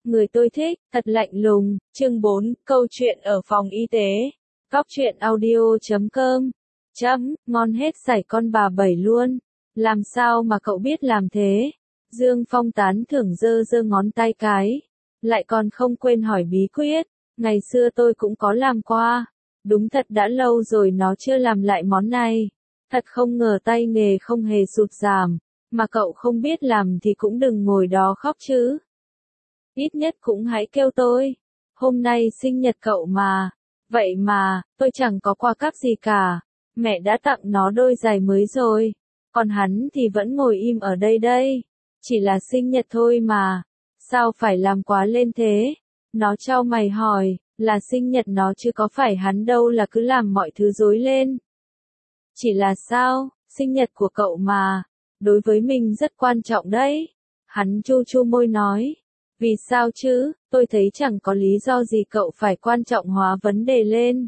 người tôi thích, thật lạnh lùng. Chương 4, câu chuyện ở phòng y tế. Góc truyện audio.com. Ngon hết sảy con bà bảy luôn. Làm sao mà cậu biết làm thế? Dương Phong tán thưởng giơ giơ ngón tay cái. Lại còn không quên hỏi bí quyết. Ngày xưa tôi cũng có làm qua. Đúng thật đã lâu rồi nó chưa làm lại món này. Thật không ngờ tay nghề không hề sụt giảm. Mà cậu không biết làm thì cũng đừng ngồi đó khóc chứ. Ít nhất cũng hãy kêu tôi. Hôm nay sinh nhật cậu mà. Vậy mà, tôi chẳng có quà cáp gì cả. Mẹ đã tặng nó đôi giày mới rồi. Còn hắn thì vẫn ngồi im ở đây đây. Chỉ là sinh nhật thôi mà. Sao phải làm quá lên thế? Nó chau mày hỏi, là sinh nhật nó chứ có phải hắn đâu là cứ làm mọi thứ rối lên. Chỉ là sao, sinh nhật của cậu mà. Đối với mình rất quan trọng đấy. Hắn chu chu môi nói. Vì sao chứ, tôi thấy chẳng có lý do gì cậu phải quan trọng hóa vấn đề lên.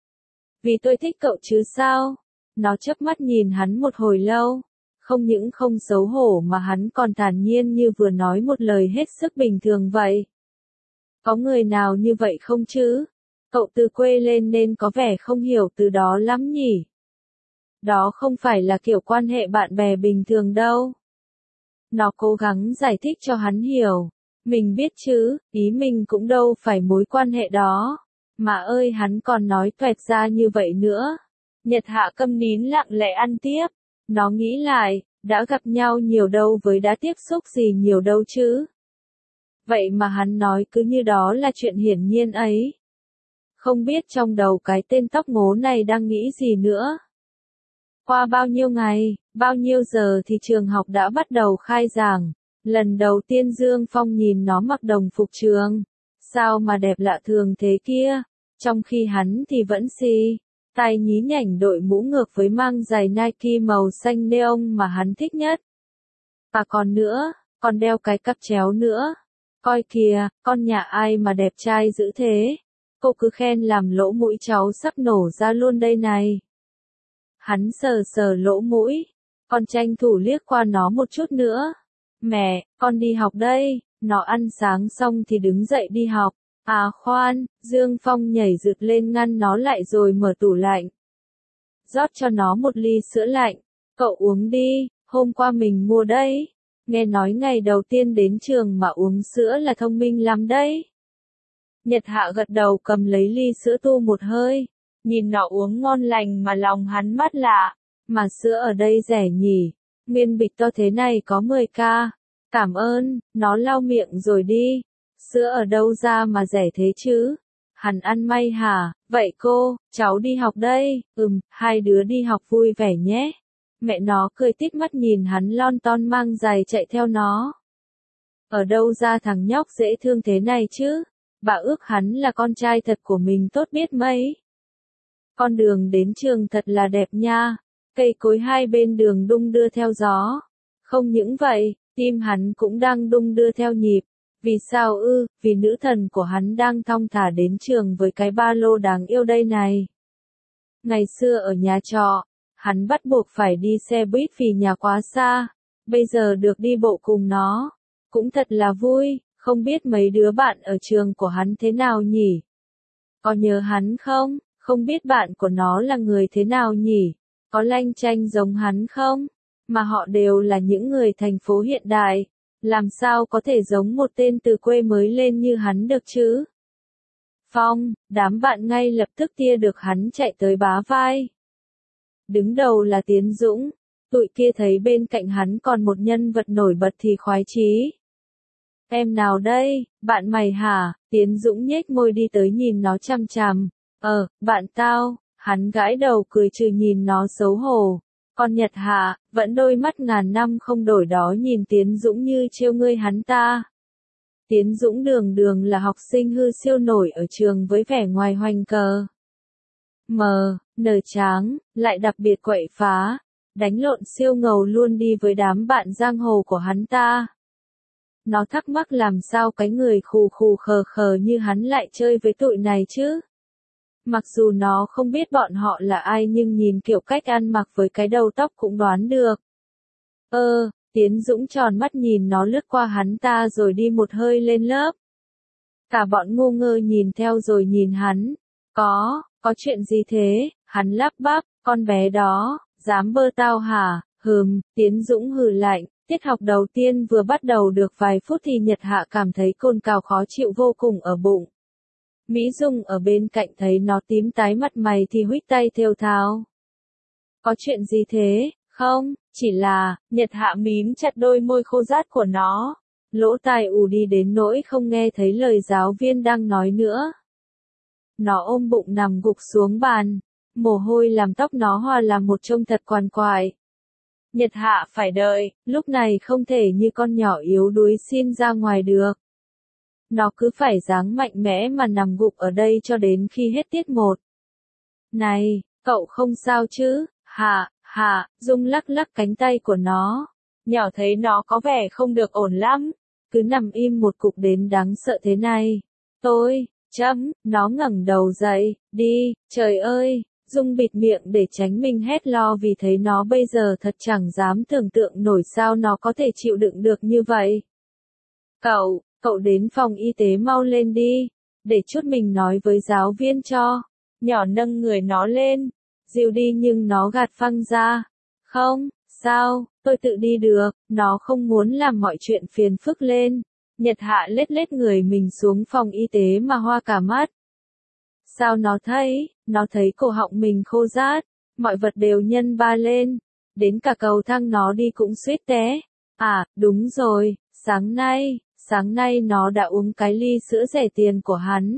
Vì tôi thích cậu chứ sao? Nó chớp mắt nhìn hắn một hồi lâu. Không những không xấu hổ mà hắn còn thản nhiên như vừa nói một lời hết sức bình thường vậy. Có người nào như vậy không chứ? Cậu từ quê lên nên có vẻ không hiểu từ đó lắm nhỉ? Đó không phải là kiểu quan hệ bạn bè bình thường đâu. Nó cố gắng giải thích cho hắn hiểu. Mình biết chứ, ý mình cũng đâu phải mối quan hệ đó. Mà ơi hắn còn nói toẹt ra như vậy nữa. Nhật Hạ câm nín lặng lẽ ăn tiếp. Nó nghĩ lại, đã gặp nhau nhiều đâu với đã tiếp xúc gì nhiều đâu chứ. Vậy mà hắn nói cứ như đó là chuyện hiển nhiên ấy. Không biết trong đầu cái tên tóc ngố này đang nghĩ gì nữa. Qua bao nhiêu ngày, bao nhiêu giờ thì trường học đã bắt đầu khai giảng. Lần đầu tiên Dương Phong nhìn nó mặc đồng phục trường. Sao mà đẹp lạ thường thế kia. Trong khi hắn thì vẫn tay nhí nhảnh đội mũ ngược với mang giày Nike màu xanh neon mà hắn thích nhất. Và còn nữa, còn đeo cái cặp chéo nữa. Coi kìa, con nhà ai mà đẹp trai dữ thế. Cô cứ khen làm lỗ mũi cháu sắp nổ ra luôn đây này. Hắn sờ sờ lỗ mũi. Còn tranh thủ liếc qua nó một chút nữa. Mẹ, con đi học đây. Nó ăn sáng xong thì đứng dậy đi học. À khoan, Dương Phong nhảy rượt lên ngăn nó lại rồi mở tủ lạnh. Rót cho nó một ly sữa lạnh. Cậu uống đi, hôm qua mình mua đấy. Nghe nói ngày đầu tiên đến trường mà uống sữa là thông minh lắm đấy. Nhật Hạ gật đầu cầm lấy ly sữa tu một hơi. Nhìn nó uống ngon lành mà lòng hắn mát lạ. Mà sữa ở đây rẻ nhỉ. Nguyên bịch to thế này có 10k. Cảm ơn, nó lau miệng rồi đi. Sữa ở đâu ra mà rẻ thế chứ? Hắn ăn may hả? Vậy cô, cháu đi học đây. Hai đứa đi học vui vẻ nhé. Mẹ nó cười tít mắt nhìn hắn lon ton mang giày chạy theo nó. Ở đâu ra thằng nhóc dễ thương thế này chứ? Bà ước hắn là con trai thật của mình tốt biết mấy. Con đường đến trường thật là đẹp nha. Cây cối hai bên đường đung đưa theo gió. Không những vậy, tim hắn cũng đang đung đưa theo nhịp. Vì sao ư? Vì nữ thần của hắn đang thong thả đến trường với cái ba lô đáng yêu đây này. Ngày xưa ở nhà trọ, hắn bắt buộc phải đi xe buýt vì nhà quá xa. Bây giờ được đi bộ cùng nó. Cũng thật là vui, không biết mấy đứa bạn ở trường của hắn thế nào nhỉ? Có nhớ hắn không? Không biết bạn của nó là người thế nào nhỉ? Có lanh chanh giống hắn không? Mà họ đều là những người thành phố hiện đại. Làm sao có thể giống một tên từ quê mới lên như hắn được chứ? Phong, đám bạn ngay lập tức tia được hắn chạy tới bá vai. Đứng đầu là Tiến Dũng. Tụi kia thấy bên cạnh hắn còn một nhân vật nổi bật thì khoái chí. Em nào đây, bạn mày hả? Tiến Dũng nhếch môi đi tới nhìn nó chằm chằm. Bạn tao. Hắn gãi đầu cười trừ nhìn nó xấu hổ. Còn Nhật Hạ, vẫn đôi mắt ngàn năm không đổi đó nhìn Tiến Dũng như trêu ngươi hắn ta. Tiến Dũng đường đường là học sinh hư siêu nổi ở trường với vẻ ngoài hoành cờ. Nở tráng, lại đặc biệt quậy phá. Đánh lộn siêu ngầu luôn đi với đám bạn giang hồ của hắn ta. Nó thắc mắc làm sao cái người khù khù khờ khờ như hắn lại chơi với tụi này chứ. Mặc dù nó không biết bọn họ là ai nhưng nhìn kiểu cách ăn mặc với cái đầu tóc cũng đoán được. Tiến Dũng tròn mắt nhìn nó lướt qua hắn ta rồi đi một hơi lên lớp. Cả bọn ngu ngơ nhìn theo rồi nhìn hắn. Có chuyện gì thế? Hắn lắp bắp, con bé đó, dám bơ tao hả? Tiến Dũng hừ lạnh. Tiết học đầu tiên vừa bắt đầu được vài phút thì Nhật Hạ cảm thấy cồn cào khó chịu vô cùng ở bụng. Mỹ Dung ở bên cạnh thấy nó tím tái mặt mày thì huých tay thều thào. Có chuyện gì thế? Không, chỉ là, Nhật Hạ mím chặt đôi môi khô rát của nó. Lỗ tai ù đi đến nỗi không nghe thấy lời giáo viên đang nói nữa. Nó ôm bụng nằm gục xuống bàn. Mồ hôi làm tóc nó hòa làm một trông thật quằn quại. Nhật Hạ phải đợi, lúc này không thể như con nhỏ yếu đuối xin ra ngoài được. Nó cứ phải dáng mạnh mẽ mà nằm gục ở đây cho đến khi hết tiết 1. Này, cậu không sao chứ? Hạ, Dung lắc lắc cánh tay của nó. Nhỏ thấy nó có vẻ không được ổn lắm. Cứ nằm im một cục đến đáng sợ thế này. Nó ngẩng đầu dậy, đi, trời ơi. Dung bịt miệng để tránh mình hét lo vì thấy nó bây giờ thật chẳng dám tưởng tượng nổi sao nó có thể chịu đựng được như vậy. Cậu đến phòng y tế mau lên đi, để chút mình nói với giáo viên cho. Nhỏ nâng người nó lên, dìu đi nhưng nó gạt phăng ra. Không, sao, tôi tự đi được, nó không muốn làm mọi chuyện phiền phức lên. Nhật Hạ lết lết người mình xuống phòng y tế mà hoa cả mắt. Sao nó thấy cổ họng mình khô rát, mọi vật đều nhân 3 lên, đến cả cầu thang nó đi cũng suýt té. À, đúng rồi, sáng nay nó đã uống cái ly sữa rẻ tiền của hắn.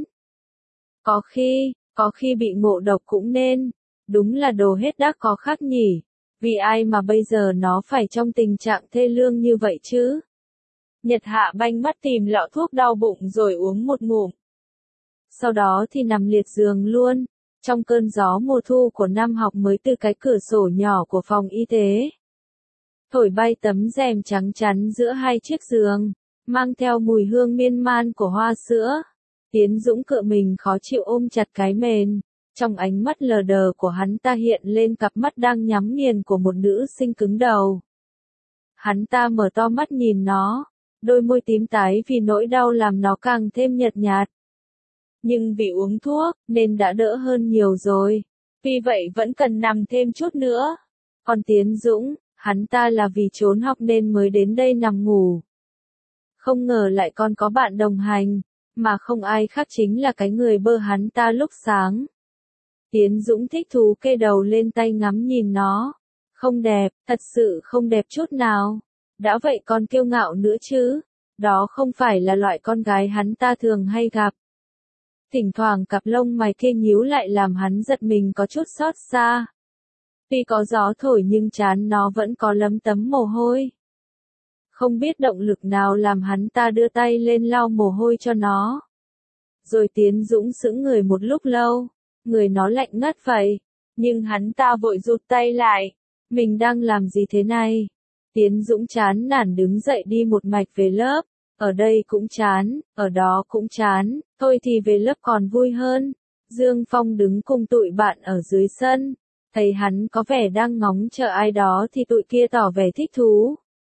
Có khi bị ngộ độc cũng nên, đúng là đồ hết đắc có khác nhỉ, vì ai mà bây giờ nó phải trong tình trạng thê lương như vậy chứ. Nhật Hạ banh mắt tìm lọ thuốc đau bụng rồi uống một ngụm. Sau đó thì nằm liệt giường luôn, trong cơn gió mùa thu của năm học mới từ cái cửa sổ nhỏ của phòng y tế. Thổi bay tấm rèm trắng chắn giữa hai chiếc giường, mang theo mùi hương miên man của hoa sữa. Tiến Dũng cựa mình khó chịu ôm chặt cái mền, trong ánh mắt lờ đờ của hắn ta hiện lên cặp mắt đang nhắm nghiền của một nữ sinh cứng đầu. Hắn ta mở to mắt nhìn nó, đôi môi tím tái vì nỗi đau làm nó càng thêm nhợt nhạt. Nhưng vì uống thuốc, nên đã đỡ hơn nhiều rồi. Vì vậy vẫn cần nằm thêm chút nữa. Còn Tiến Dũng, hắn ta là vì trốn học nên mới đến đây nằm ngủ. Không ngờ lại còn có bạn đồng hành, mà không ai khác chính là cái người bơ hắn ta lúc sáng. Tiến Dũng thích thú kê đầu lên tay ngắm nhìn nó. Không đẹp, thật sự không đẹp chút nào. Đã vậy còn kiêu ngạo nữa chứ. Đó không phải là loại con gái hắn ta thường hay gặp. Thỉnh thoảng cặp lông mày kia nhíu lại làm hắn giật mình có chút xót xa. Tuy có gió thổi nhưng trán nó vẫn có lấm tấm mồ hôi. Không biết động lực nào làm hắn ta đưa tay lên lau mồ hôi cho nó. Rồi Tiến Dũng sững người một lúc lâu, người nó lạnh ngắt vậy. Nhưng hắn ta vội rụt tay lại. Mình đang làm gì thế này? Tiến Dũng chán nản đứng dậy đi một mạch về lớp. Ở đây cũng chán, ở đó cũng chán, thôi thì về lớp còn vui hơn. Dương Phong đứng cùng tụi bạn ở dưới sân, thấy hắn có vẻ đang ngóng chờ ai đó thì tụi kia tỏ vẻ thích thú.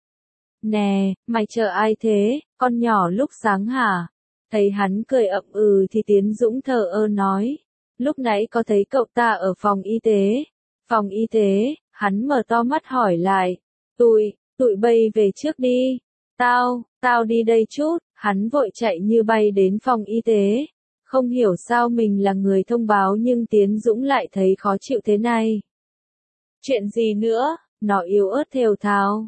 Nè, mày chờ ai thế, con nhỏ lúc sáng hả? Thấy hắn cười ậm thì Tiến Dũng thờ ơ nói. Lúc nãy có thấy cậu ta ở phòng y tế. Phòng y tế, hắn mở to mắt hỏi lại. Tụi bay về trước đi. Tao đi đây chút, hắn vội chạy như bay đến phòng y tế. Không hiểu sao mình là người thông báo nhưng Tiến Dũng lại thấy khó chịu thế này. Chuyện gì nữa, nó yếu ớt thều thào.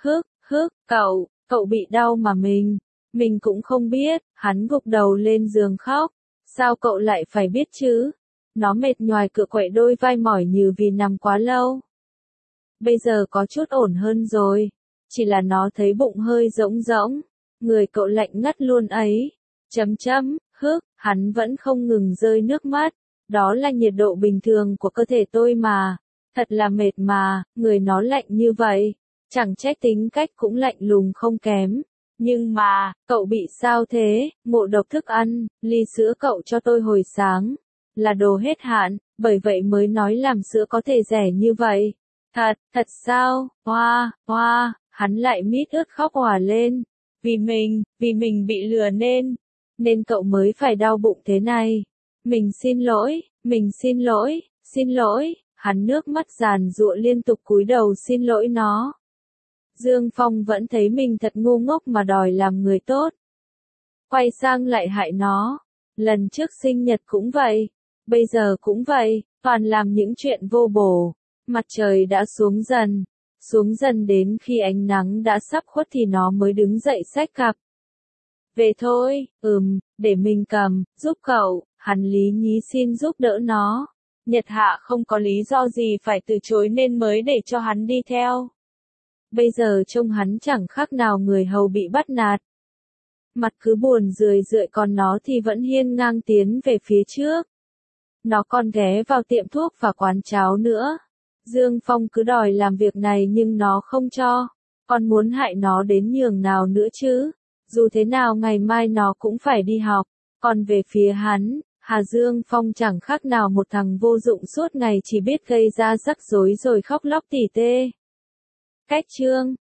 Cậu bị đau mà mình cũng không biết, hắn gục đầu lên giường khóc. Sao cậu lại phải biết chứ? Nó mệt nhoài cựa quậy đôi vai mỏi như vì nằm quá lâu. Bây giờ có chút ổn hơn rồi. Chỉ là nó thấy bụng hơi rỗng rỗng. Người cậu lạnh ngắt luôn ấy. Hắn vẫn không ngừng rơi nước mắt. Đó là nhiệt độ bình thường của cơ thể tôi mà. Thật là mệt mà, người nó lạnh như vậy. Chẳng trách tính cách cũng lạnh lùng không kém. Nhưng mà, cậu bị sao thế? Ngộ độc thức ăn, ly sữa cậu cho tôi hồi sáng. Là đồ hết hạn, bởi vậy mới nói làm sữa có thể rẻ như vậy. Thật sao? Hoa, hắn lại mít ướt khóc òa lên. Vì mình bị lừa nên. nên cậu mới phải đau bụng thế này. Mình xin lỗi, mình xin lỗi, xin lỗi, hắn nước mắt giàn giụa liên tục cúi đầu xin lỗi nó. Dương Phong vẫn thấy mình thật ngu ngốc mà đòi làm người tốt. Quay sang lại hại nó. Lần trước sinh nhật cũng vậy, bây giờ cũng vậy, toàn làm những chuyện vô bổ. Mặt trời đã xuống dần đến khi ánh nắng đã sắp khuất thì nó mới đứng dậy xách cặp. Về thôi, để mình cầm, giúp cậu, hắn lý nhí xin giúp đỡ nó. Nhật Hạ không có lý do gì phải từ chối nên mới để cho hắn đi theo. Bây giờ trông hắn chẳng khác nào người hầu bị bắt nạt. Mặt cứ buồn rười rượi còn nó thì vẫn hiên ngang tiến về phía trước. Nó còn ghé vào tiệm thuốc và quán cháo nữa. Dương Phong cứ đòi làm việc này nhưng nó không cho. Còn muốn hại nó đến nhường nào nữa chứ? Dù thế nào ngày mai nó cũng phải đi học. Còn về phía hắn, Hà Dương Phong chẳng khác nào một thằng vô dụng suốt ngày chỉ biết gây ra rắc rối rồi khóc lóc tỉ tê. Cách chương